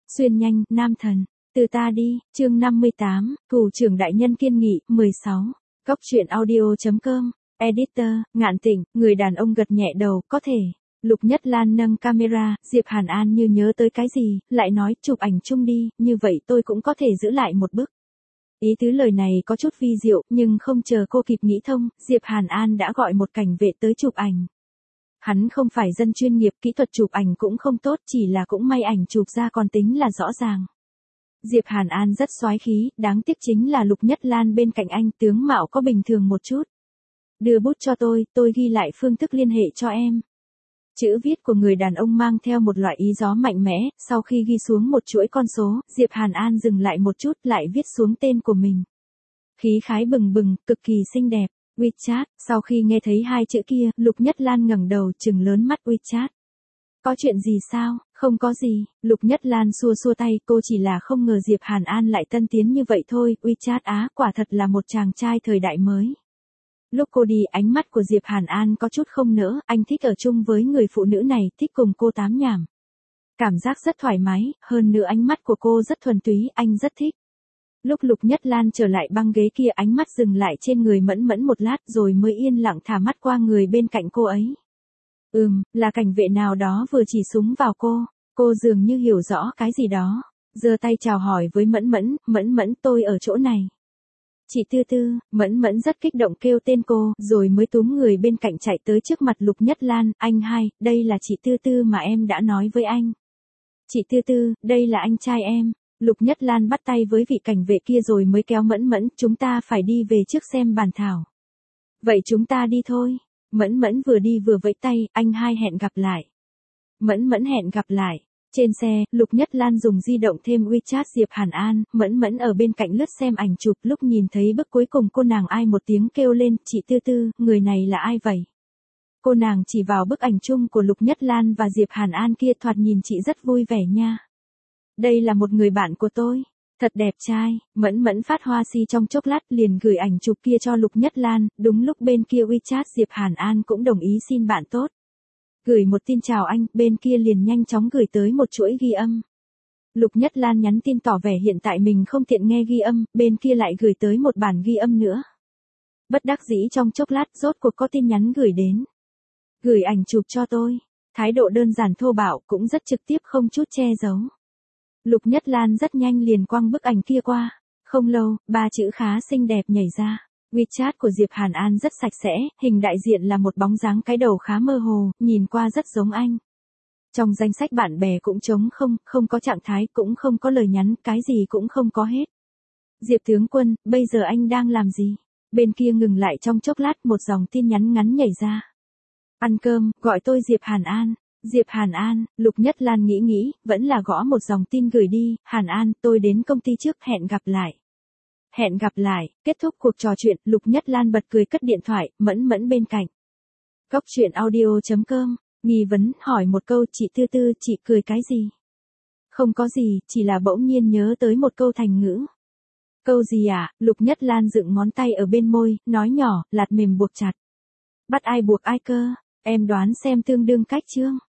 Xuyên nhanh, nam thần. Từ ta đi, chương 58, Cửu trưởng đại nhân kiên nghị, 16. Góc truyện audio.com. Editor, Ngạn Tịnh, người đàn ông gật nhẹ đầu, có thể. Lục Nhất Lan nâng camera, Diệp Hàn An như nhớ tới cái gì, lại nói, chụp ảnh chung đi, như vậy tôi cũng có thể giữ lại một bức. Ý tứ lời này có chút vi diệu, nhưng không chờ cô kịp nghĩ thông, Diệp Hàn An đã gọi một cảnh vệ tới chụp ảnh. Hắn không phải dân chuyên nghiệp, kỹ thuật chụp ảnh cũng không tốt, chỉ là cũng may ảnh chụp ra còn tính là rõ ràng. Diệp Hàn An rất soái khí, đáng tiếc chính là Lục Nhất Lan bên cạnh anh tướng mạo có bình thường một chút. Đưa bút cho tôi ghi lại phương thức liên hệ cho em. Chữ viết của người đàn ông mang theo một loại ý gió mạnh mẽ, sau khi ghi xuống một chuỗi con số, Diệp Hàn An dừng lại một chút lại viết xuống tên của mình. Khí khái bừng bừng, cực kỳ xinh đẹp. WeChat, sau khi nghe thấy hai chữ kia, Lục Nhất Lan ngẩng đầu trừng lớn mắt. WeChat. Có chuyện gì sao? Không có gì, Lục Nhất Lan xua xua tay, cô chỉ là không ngờ Diệp Hàn An lại tân tiến như vậy thôi. WeChat á, quả thật là một chàng trai thời đại mới. Lúc cô đi, ánh mắt của Diệp Hàn An có chút không nỡ, anh thích ở chung với người phụ nữ này, thích cùng cô tám nhảm. Cảm giác rất thoải mái, hơn nữa ánh mắt của cô rất thuần túy, anh rất thích. Lúc Lục Nhất Lan trở lại băng ghế kia, ánh mắt dừng lại trên người Mẫn Mẫn một lát rồi mới yên lặng thả mắt qua người bên cạnh cô ấy. Là cảnh vệ nào đó vừa chỉ súng vào cô dường như hiểu rõ cái gì đó, giơ tay chào hỏi với Mẫn Mẫn, tôi ở chỗ này. Chị Tư Tư, Mẫn Mẫn rất kích động kêu tên cô, rồi mới túm người bên cạnh chạy tới trước mặt Lục Nhất Lan, anh hai, đây là chị Tư Tư mà em đã nói với anh. Chị Tư Tư, đây là anh trai em. Lục Nhất Lan bắt tay với vị cảnh vệ kia rồi mới kéo Mẫn, chúng ta phải đi về trước xem bàn thảo. Vậy chúng ta đi thôi. Mẫn vừa đi vừa vẫy tay, anh hai hẹn gặp lại. Mẫn hẹn gặp lại. Trên xe, Lục Nhất Lan dùng di động thêm WeChat Diệp Hàn An, Mẫn ở bên cạnh lướt xem ảnh chụp, lúc nhìn thấy bức cuối cùng cô nàng ai một tiếng kêu lên, chị Tư Tư, người này là ai vậy? Cô nàng chỉ vào bức ảnh chung của Lục Nhất Lan và Diệp Hàn An kia, thoạt nhìn chị rất vui vẻ nha. Đây là một người bạn của tôi, thật đẹp trai. Mẫn phát hoa si trong chốc lát liền gửi ảnh chụp kia cho Lục Nhất Lan, đúng lúc bên kia WeChat Diệp Hàn An cũng đồng ý xin bạn tốt. Gửi một tin chào anh, bên kia liền nhanh chóng gửi tới một chuỗi ghi âm. Lục Nhất Lan nhắn tin tỏ vẻ hiện tại mình không tiện nghe ghi âm, bên kia lại gửi tới một bản ghi âm nữa. Bất đắc dĩ trong chốc lát rốt cuộc có tin nhắn gửi đến. Gửi ảnh chụp cho tôi. Thái độ đơn giản thô bạo cũng rất trực tiếp không chút che giấu. Lục Nhất Lan rất nhanh liền quăng bức ảnh kia qua. Không lâu, ba chữ khá xinh đẹp nhảy ra. WeChat của Diệp Hàn An rất sạch sẽ, hình đại diện là một bóng dáng cái đầu khá mơ hồ, nhìn qua rất giống anh. Trong danh sách bạn bè cũng trống không có trạng thái, cũng không có lời nhắn, cái gì cũng không có hết. Diệp tướng quân, bây giờ anh đang làm gì? Bên kia ngừng lại trong chốc lát, một dòng tin nhắn ngắn nhảy ra. Ăn cơm, gọi tôi Diệp Hàn An. Diệp Hàn An, Lục Nhất Lan nghĩ, vẫn là gõ một dòng tin gửi đi. Hàn An, tôi đến công ty trước, hẹn gặp lại. Hẹn gặp lại. Kết thúc cuộc trò chuyện, Lục Nhất Lan bật cười cất điện thoại, Mẫn bên cạnh. Góc truyện audio.com. Nghi vấn, hỏi một câu, chị Tư Tư, chị cười cái gì? Không có gì, chỉ là bỗng nhiên nhớ tới một câu thành ngữ. Câu gì à? Lục Nhất Lan dựng ngón tay ở bên môi, nói nhỏ, lạt mềm buộc chặt. Bắt ai buộc ai cơ? Em đoán xem tương đương cách chương.